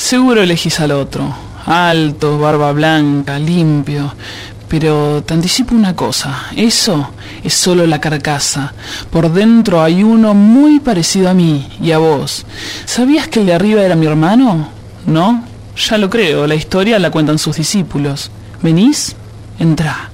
Seguro elegís al otro. Alto, barba blanca, limpio. Pero te anticipo una cosa, eso es solo la carcasa. Por dentro hay uno muy parecido a mí y a vos. ¿Sabías que el de arriba era mi hermano? ¿No? Ya lo creo, la historia la cuentan sus discípulos. ¿Venís? Entrá.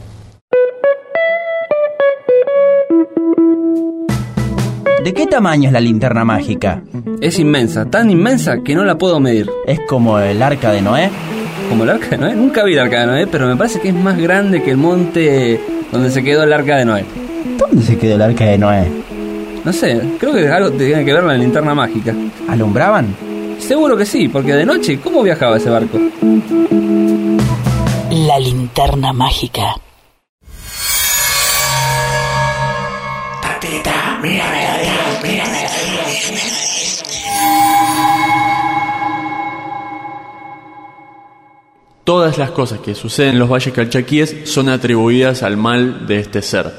¿De qué tamaño es la linterna mágica? Es inmensa, tan inmensa que no la puedo medir. ¿Es como el arca de Noé? ¿Como el arca de Noé? Nunca vi el arca de Noé, pero me parece que es más grande que el monte donde se quedó el arca de Noé. ¿Dónde se quedó el arca de Noé? No sé, creo que algo tiene que ver con la linterna mágica. ¿Alumbraban? Seguro que sí, porque de noche, ¿cómo viajaba ese barco? La linterna mágica. Tatita, mírame a Dios, mírame a Dios. Todas las cosas que suceden en los valles calchaquíes son atribuidas al mal de este ser.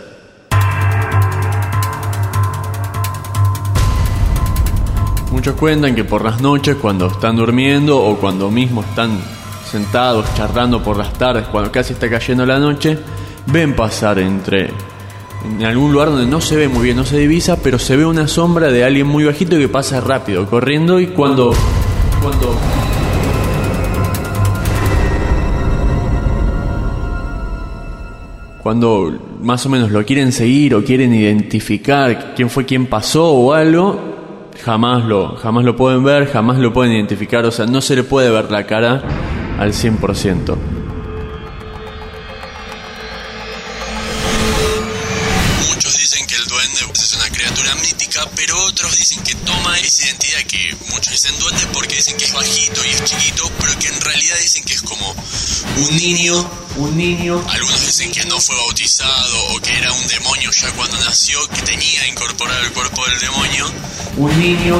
Muchos cuentan que por las noches, cuando están durmiendo o cuando mismo están sentados charlando por las tardes, cuando casi está cayendo la noche, ven pasar en algún lugar donde no se ve muy bien, no se divisa, pero se ve una sombra de alguien muy bajito que pasa rápido, corriendo, y cuando más o menos lo quieren seguir o quieren identificar quién fue quien pasó o algo, jamás lo pueden ver, jamás lo pueden identificar, o sea, no se le puede ver la cara al 100%. Muchos dicen que el duende es una criatura mítica, pero otros dicen que toma esa identidad, que muchos dicen duende porque dicen que es bajito y es chiquito, pero que en realidad dicen que es como un niño. Algunos dicen que no fue bautizado o que era un demonio ya cuando nació, que tenía incorporado el cuerpo del demonio. Un niño.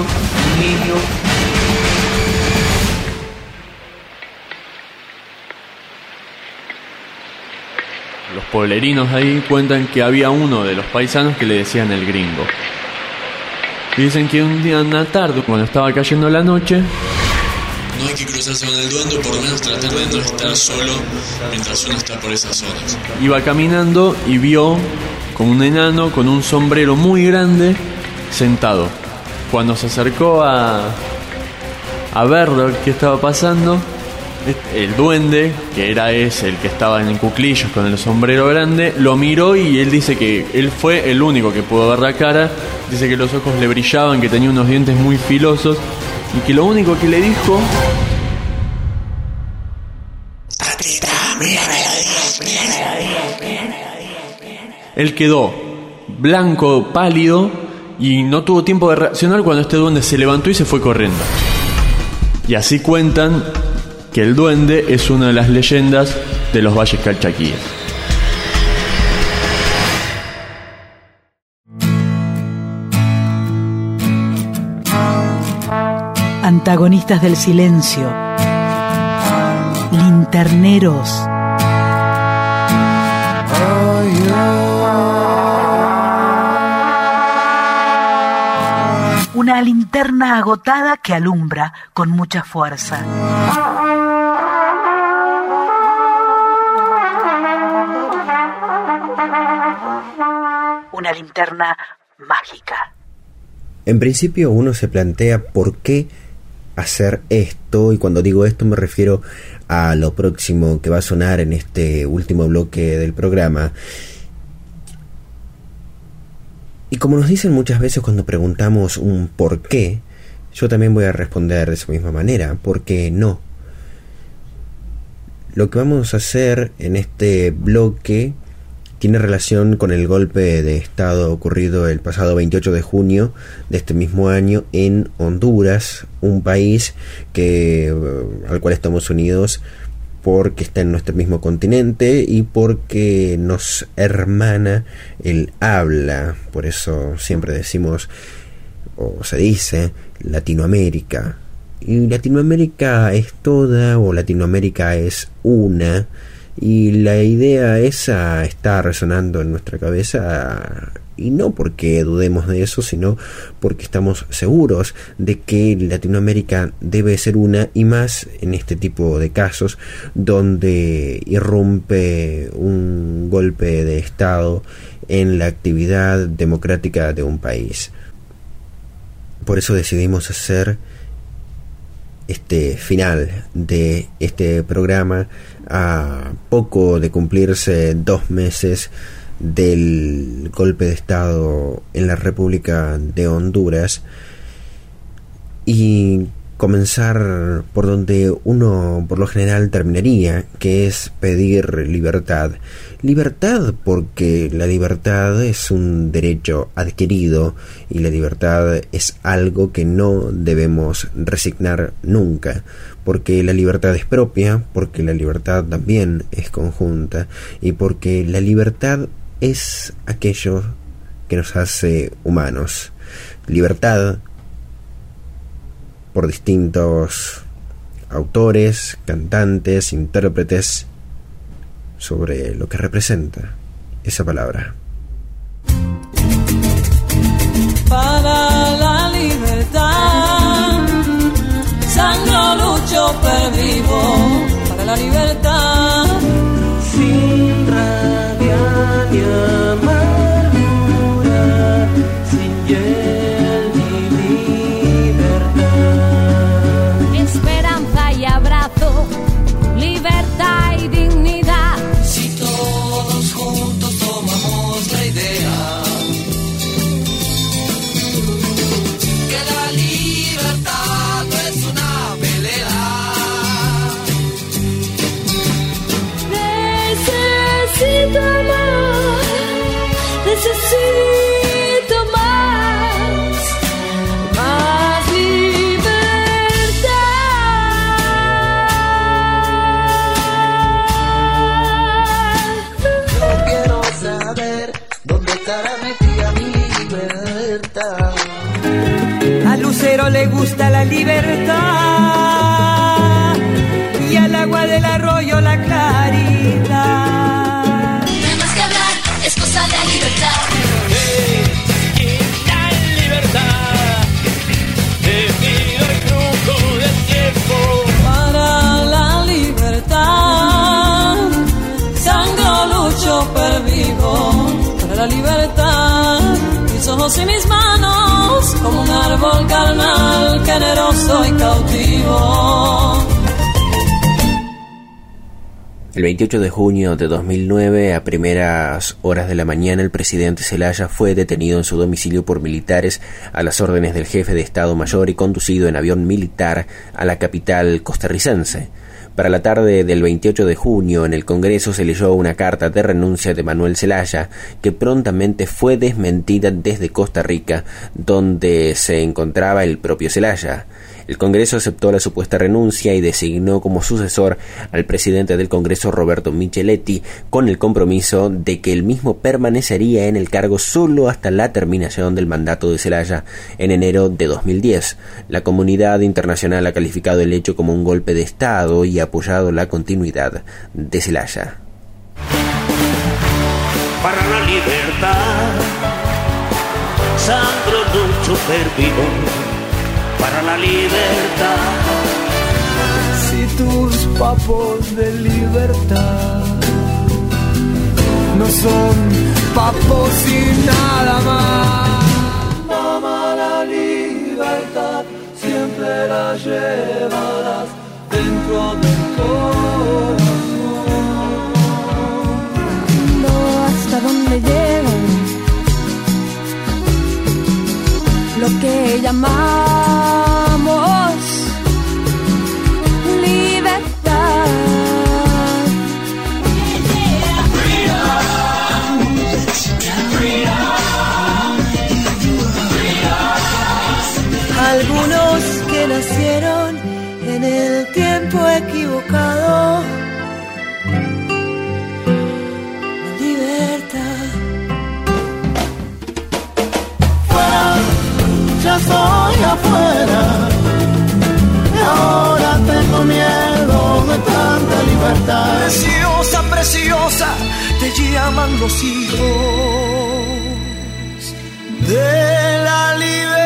Los pueblerinos ahí cuentan que había uno de los paisanos que le decían el gringo. Y dicen que un día en la tarde, cuando estaba cayendo la noche, No hay que cruzarse con el duende, por lo menos tratar de no estar solo mientras uno está por esas zonas. iba caminando y vio como un enano con un sombrero muy grande sentado. Cuando se acercó a ver lo que estaba pasando, el duende, que era ese, el que estaba en cuclillos con el sombrero grande, lo miró y él dice que él fue el único que pudo ver la cara. Dice que los ojos le brillaban, que tenía unos dientes muy filosos y que lo único que le dijo: Tatita, mírame a Dios, mírame a Dios, mírame a Dios. Él quedó blanco, pálido, y no tuvo tiempo de reaccionar cuando este duende se levantó y se fue corriendo. Y así cuentan que el duende es una de las leyendas de los valles calchaquíes. Antagonistas del silencio. Linterneros. Una linterna agotada que alumbra con mucha fuerza. Una linterna mágica. En principio uno se plantea por qué hacer esto, y cuando digo esto me refiero a lo próximo que va a sonar en este último bloque del programa. Y como nos dicen muchas veces cuando preguntamos un por qué, yo también voy a responder de esa misma manera: ¿por qué no? Lo que vamos a hacer en este bloque tiene relación con el golpe de estado ocurrido el pasado 28 de junio de este mismo año en Honduras, un país al cual estamos unidos porque está en nuestro mismo continente y porque nos hermana el habla. Por eso siempre decimos, o se dice, Latinoamérica. Y Latinoamérica es toda, o Latinoamérica es una. Y la idea esa está resonando en nuestra cabeza, y no porque dudemos de eso, sino porque estamos seguros de que Latinoamérica debe ser una, y más en este tipo de casos donde irrumpe un golpe de Estado en la actividad democrática de un país. Por eso decidimos hacer este final de este programa a poco de cumplirse 2 meses del golpe de Estado en la República de Honduras, y comenzar por donde uno por lo general terminaría, que es pedir libertad. Libertad porque la libertad es un derecho adquirido, y la libertad es algo que no debemos resignar nunca, porque la libertad es propia, porque la libertad también es conjunta, y porque la libertad es aquello que nos hace humanos. Libertad por distintos autores, cantantes, intérpretes, sobre lo que representa esa palabra. Para la libertad, sangro, lucho, pervivo, para la libertad, sin rabia ni amargura, sin hiel ni libertad. Esperanza y abrazo, libertad y dignidad. Si todos juntos tomamos la idea que la libertad no es una pelea. Necesito más, necesito más, más libertad. Yo quiero saber dónde estará metida mi libertad. Al lucero le gusta la libertad y al agua del arroyo la claridad. No hay más que hablar, es cosa de libertad. La libertad, debido al truco del tiempo. Para la libertad, sangro, lucho, pervivo. Para la libertad, mis ojos y mis manos, como un árbol carnal, generoso y cautivo. El 28 de junio de 2009, a primeras horas de la mañana, el presidente Zelaya fue detenido en su domicilio por militares a las órdenes del jefe de Estado Mayor y conducido en avión militar a la capital costarricense. Para la tarde del 28 de junio, en el Congreso se leyó una carta de renuncia de Manuel Zelaya, que prontamente fue desmentida desde Costa Rica, donde se encontraba el propio Zelaya. El Congreso aceptó la supuesta renuncia y designó como sucesor al presidente del Congreso, Roberto Micheletti, con el compromiso de que el mismo permanecería en el cargo solo hasta la terminación del mandato de Zelaya en enero de 2010. La comunidad internacional ha calificado el hecho como un golpe de Estado y ha apoyado la continuidad de Zelaya. Para la libertad, sangro, lucho, pervivo. Para la libertad. Si tus papos de libertad no son papos y nada más. Mamá, la libertad siempre la llevarás dentro del corazón. No hasta donde llegan lo que llamamos libertad. Algunos que nacieron en el tiempo equivocado. La libertad. Ya soy afuera y ahora tengo miedo de tanta libertad. Preciosa preciosa, te llaman los hijos de la libertad.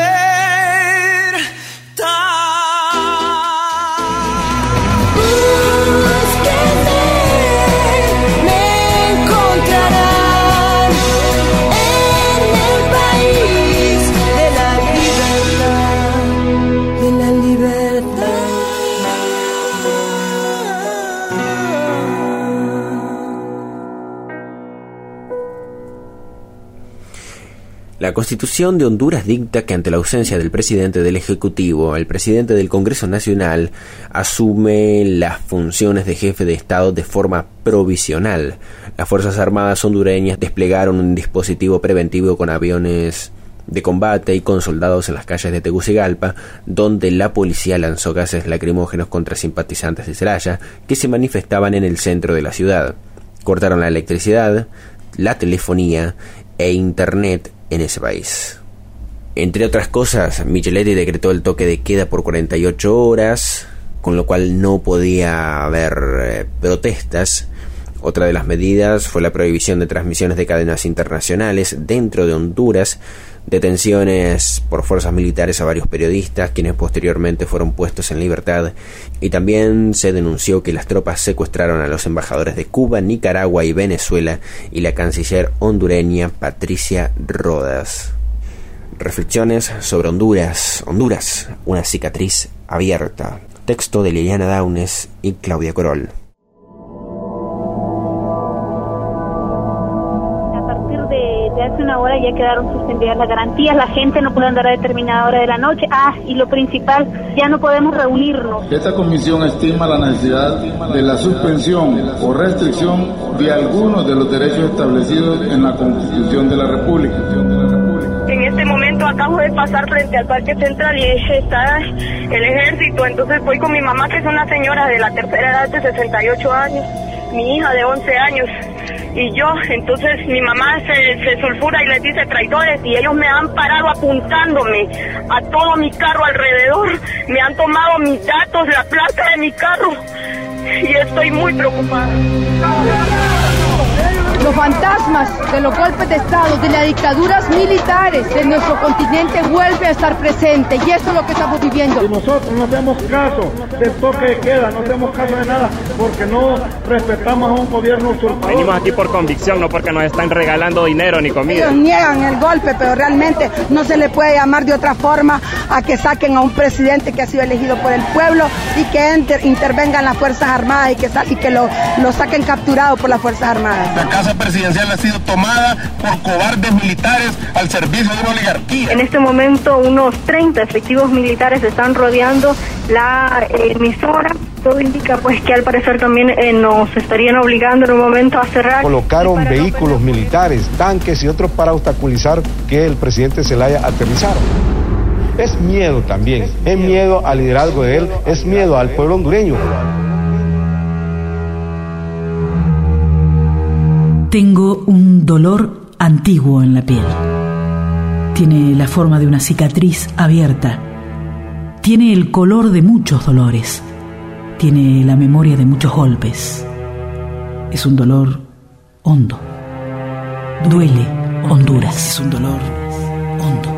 La Constitución de Honduras dicta que ante la ausencia del presidente del Ejecutivo, el presidente del Congreso Nacional asume las funciones de jefe de Estado de forma provisional. Las Fuerzas Armadas hondureñas desplegaron un dispositivo preventivo con aviones de combate y con soldados en las calles de Tegucigalpa, donde la policía lanzó gases lacrimógenos contra simpatizantes de Zelaya que se manifestaban en el centro de la ciudad. Cortaron la electricidad, la telefonía e internet en ese país. Entre otras cosas, Micheletti decretó el toque de queda por 48 horas, con lo cual no podía haber protestas. Otra de las medidas fue la prohibición de transmisiones de cadenas internacionales dentro de Honduras, detenciones por fuerzas militares a varios periodistas, quienes posteriormente fueron puestos en libertad, y también se denunció que las tropas secuestraron a los embajadores de Cuba, Nicaragua y Venezuela y la canciller hondureña Patricia Rodas. Reflexiones sobre Honduras. Honduras, una cicatriz abierta. Texto de Liliana Daunes y Claudia Corol. De hace una hora ya quedaron suspendidas las garantías, la gente no puede andar a determinada hora de la noche. Y lo principal, ya no podemos reunirnos. Esta comisión estima la necesidad de la suspensión o restricción de algunos de los derechos establecidos en la Constitución de la República. En este momento acabo de pasar frente al Parque Central y está el ejército, entonces voy con mi mamá, que es una señora de la tercera edad de 68 años, mi hija de 11 años. Y yo, entonces mi mamá se sulfura y les dice traidores, y ellos me han parado apuntándome a todo mi carro alrededor, me han tomado mis datos, la placa de mi carro, y estoy muy preocupada. Los fantasmas de los golpes de Estado, de las dictaduras militares de nuestro continente vuelven a estar presentes, y esto es lo que estamos viviendo. Y nosotros no hacemos caso del toque de queda, no hacemos caso de nada, porque no respetamos a un gobierno usurpador. Venimos aquí por convicción, no porque nos están regalando dinero ni comida. Ellos niegan el golpe, pero realmente no se le puede llamar de otra forma a que saquen a un presidente que ha sido elegido por el pueblo y que intervengan las Fuerzas Armadas y que lo saquen capturado por las Fuerzas Armadas. La casa presidencial ha sido tomada por cobardes militares al servicio de una oligarquía. En este momento unos 30 efectivos militares están rodeando la emisora. Todo indica pues que al parecer también nos estarían obligando en un momento a cerrar. Colocaron vehículos militares, tanques y otros para obstaculizar que el presidente Zelaya aterrizara. Es miedo también, es miedo al liderazgo de él, es miedo al pueblo hondureño. Tengo un dolor antiguo en la piel. Tiene la forma de una cicatriz abierta. Tiene el color de muchos dolores. Tiene la memoria de muchos golpes. Es un dolor hondo. Duele Honduras. Es un dolor hondo.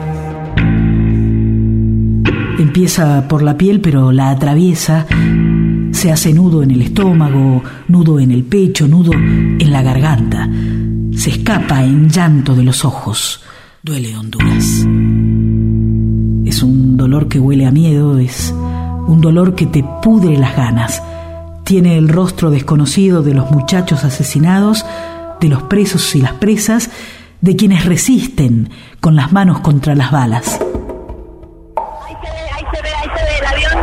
Empieza por la piel, pero la atraviesa. Se hace nudo en el estómago, nudo en el pecho, nudo en la garganta. Se escapa en llanto de los ojos. Duele Honduras. Es un dolor que huele a miedo, es un dolor que te pudre las ganas. Tiene el rostro desconocido de los muchachos asesinados, de los presos y las presas, de quienes resisten con las manos contra las balas. Ahí se ve el avión.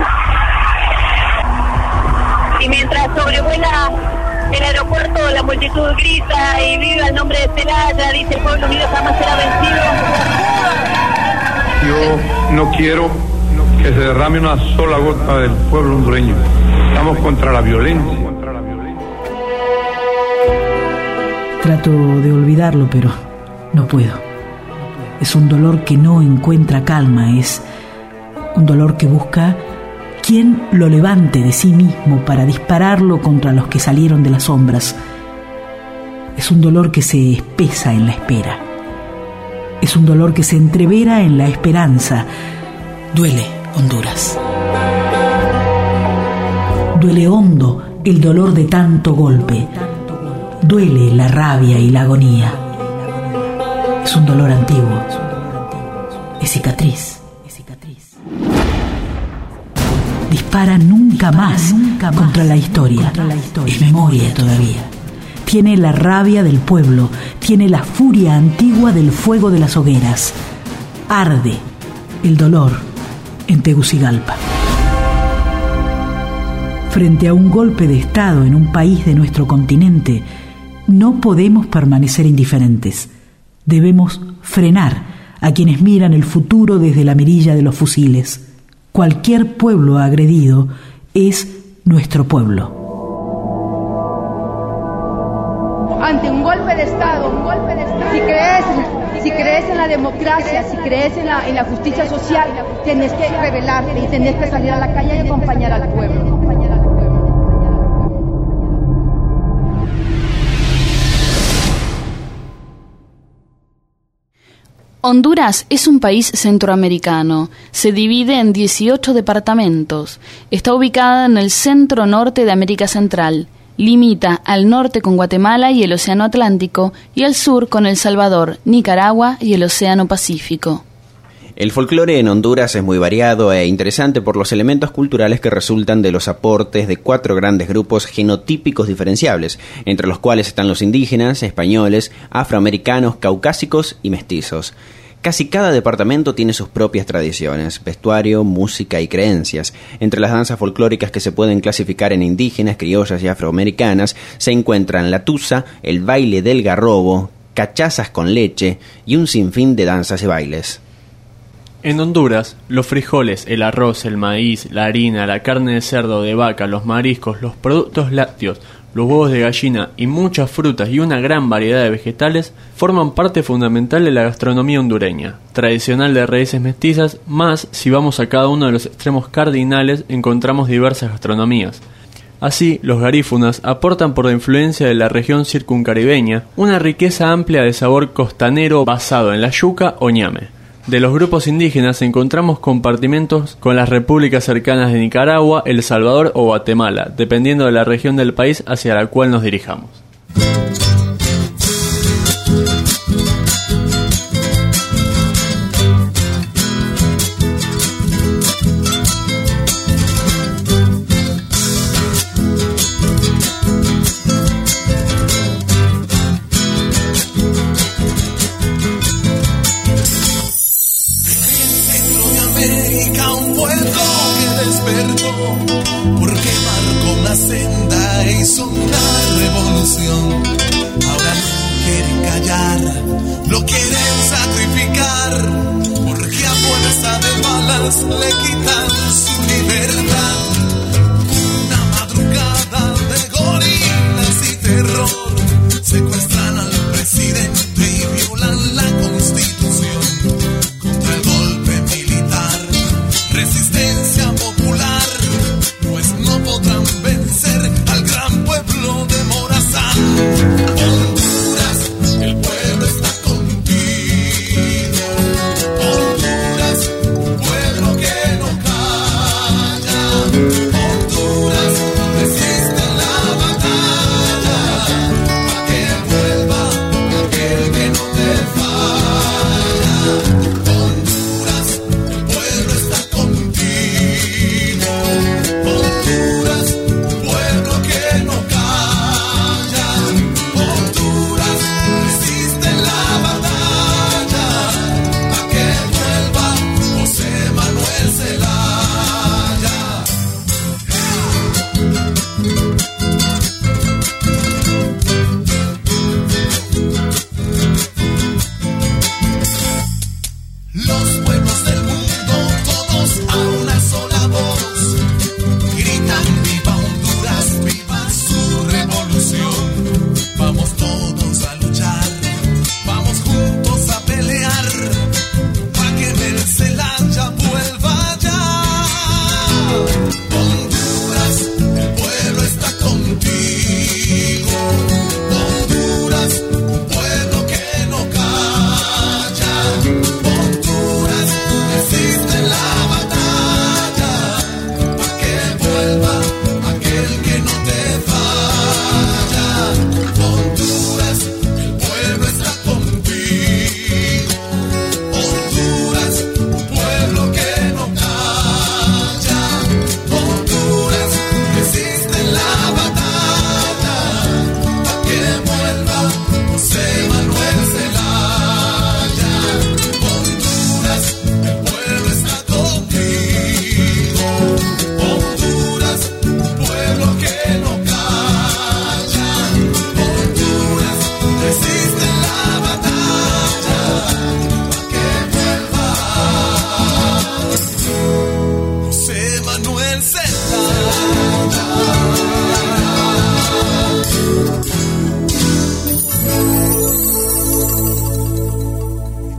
Y mientras sobrevuela el aeropuerto, la multitud grita y viva el nombre de Zelaya, dice el pueblo unido jamás será vencido. Yo no quiero que se derrame una sola gota del pueblo hondureño. Estamos contra la violencia. Trato de olvidarlo, pero no puedo. Es un dolor que no encuentra calma, es un dolor que busca quien lo levante de sí mismo para dispararlo contra los que salieron de las sombras, Es un dolor que se espesa en la espera. Es un dolor que se entrevera en la esperanza. Duele, Honduras. Duele hondo el dolor de tanto golpe. Duele la rabia y la agonía. Es un dolor antiguo. Es cicatriz. Dispara nunca más contra la historia. Es memoria todavía. Tiene la rabia del pueblo, tiene la furia antigua del fuego de las hogueras. Arde el dolor en Tegucigalpa. Frente a un golpe de Estado en un país de nuestro continente, no podemos permanecer indiferentes. Debemos frenar a quienes miran el futuro desde la mirilla de los fusiles. Cualquier pueblo agredido es nuestro pueblo. Ante un golpe de Estado, si crees en la democracia, si crees en la justicia social, tenés que rebelarte y tenés que salir a la calle y acompañar al pueblo. Honduras es un país centroamericano. Se divide en 18 departamentos. Está ubicada en el centro norte de América Central. Limita al norte con Guatemala y el Océano Atlántico y al sur con El Salvador, Nicaragua y el Océano Pacífico. El folclore en Honduras es muy variado e interesante por los elementos culturales que resultan de los aportes de 4 grandes grupos genotípicos diferenciables, entre los cuales están los indígenas, españoles, afroamericanos, caucásicos y mestizos. Casi cada departamento tiene sus propias tradiciones, vestuario, música y creencias. Entre las danzas folclóricas que se pueden clasificar en indígenas, criollas y afroamericanas se encuentran la tusa, el baile del garrobo, cachazas con leche y un sinfín de danzas y bailes. En Honduras, los frijoles, el arroz, el maíz, la harina, la carne de cerdo, de vaca, los mariscos, los productos lácteos, los huevos de gallina y muchas frutas y una gran variedad de vegetales forman parte fundamental de la gastronomía hondureña, tradicional de raíces mestizas, más si vamos a cada uno de los extremos cardinales encontramos diversas gastronomías. Así, los garífunas aportan por la influencia de la región circuncaribeña una riqueza amplia de sabor costanero basado en la yuca o ñame. De los grupos indígenas encontramos compartimentos con las repúblicas cercanas de Nicaragua, El Salvador o Guatemala, dependiendo de la región del país hacia la cual nos dirijamos. Porque marcó una senda e hizo una revolución. Ahora no quieren callar, lo quieren sacrificar, porque a fuerza de balas le quitan su libertad. Una madrugada de gorilas y terror, secuestran al presidente y violan la constitución. Contra el golpe militar, resistencia popular, pues no podrán vencer al gran pueblo de Morazán.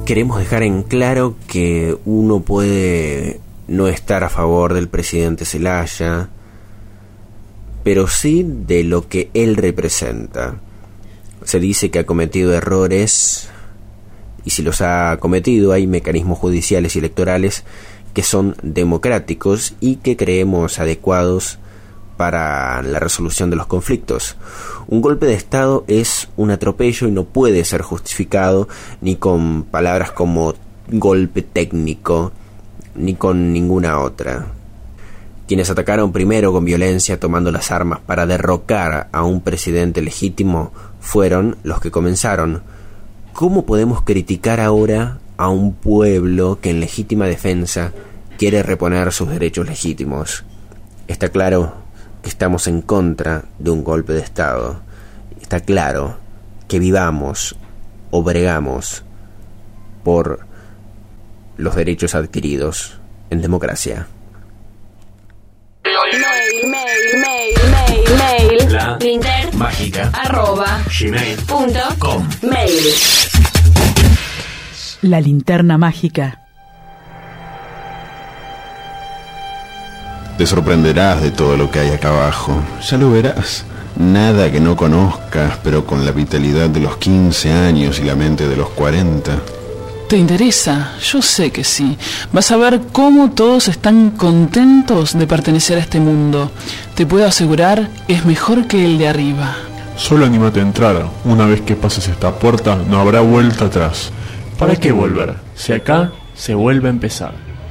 queremos dejar en claro que uno puede no estar a favor del presidente Zelaya, pero sí de lo que él representa. Se dice que ha cometido errores, y si los ha cometido hay mecanismos judiciales y electorales que son democráticos y que creemos adecuados para la resolución de los conflictos. Un golpe de Estado es un atropello y no puede ser justificado ni con palabras como golpe técnico, ni con ninguna otra. Quienes atacaron primero con violencia tomando las armas para derrocar a un presidente legítimo fueron los que comenzaron. ¿Cómo podemos criticar ahora a un pueblo que en legítima defensa quiere reponer sus derechos legítimos? Está claro que estamos en contra de un golpe de Estado. Está claro que vivamos o bregamos por los derechos adquiridos en democracia. Mail. La mágica @gmail.com. Mail. La linterna mágica. Te sorprenderás de todo lo que hay acá abajo. Ya lo verás. Nada que no conozcas, pero con la vitalidad de los 15 años y la mente de los 40. ¿Te interesa? Yo sé que sí. Vas a ver cómo todos están contentos de pertenecer a este mundo. Te puedo asegurar, es mejor que el de arriba. Solo anímate a entrar. Una vez que pases esta puerta, no habrá vuelta atrás. ¿Para qué volver? Si acá se vuelve a empezar.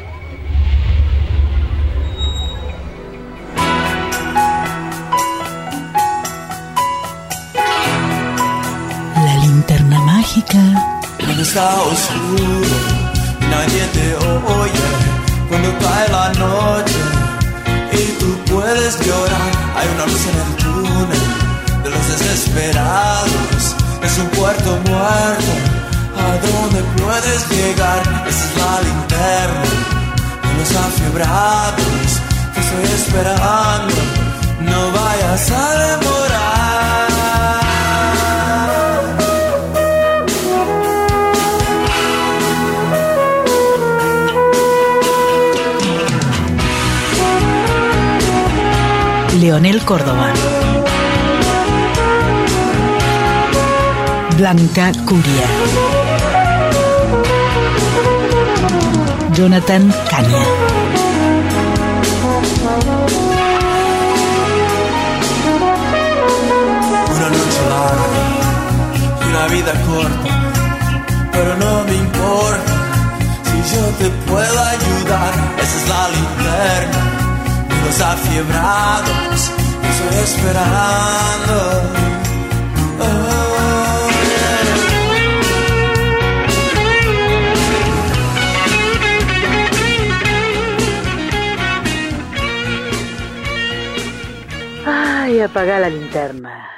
La linterna mágica. Cuando está oscuro y nadie te oye, cuando cae la noche y tú puedes llorar, hay una luz en el túnel de los desesperados. Es un puerto muerto a donde puedes llegar. Esa es la linterna de los afiebrados. Te estoy esperando, no vayas a demorar. Leonel Córdoba. Blanca Curia. Jonathan Caña. Una noche larga y una vida corta, pero no me importa si yo te puedo ayudar. Esa es la linterna de los afiebrados, yo estoy esperando. Ay, apaga la linterna.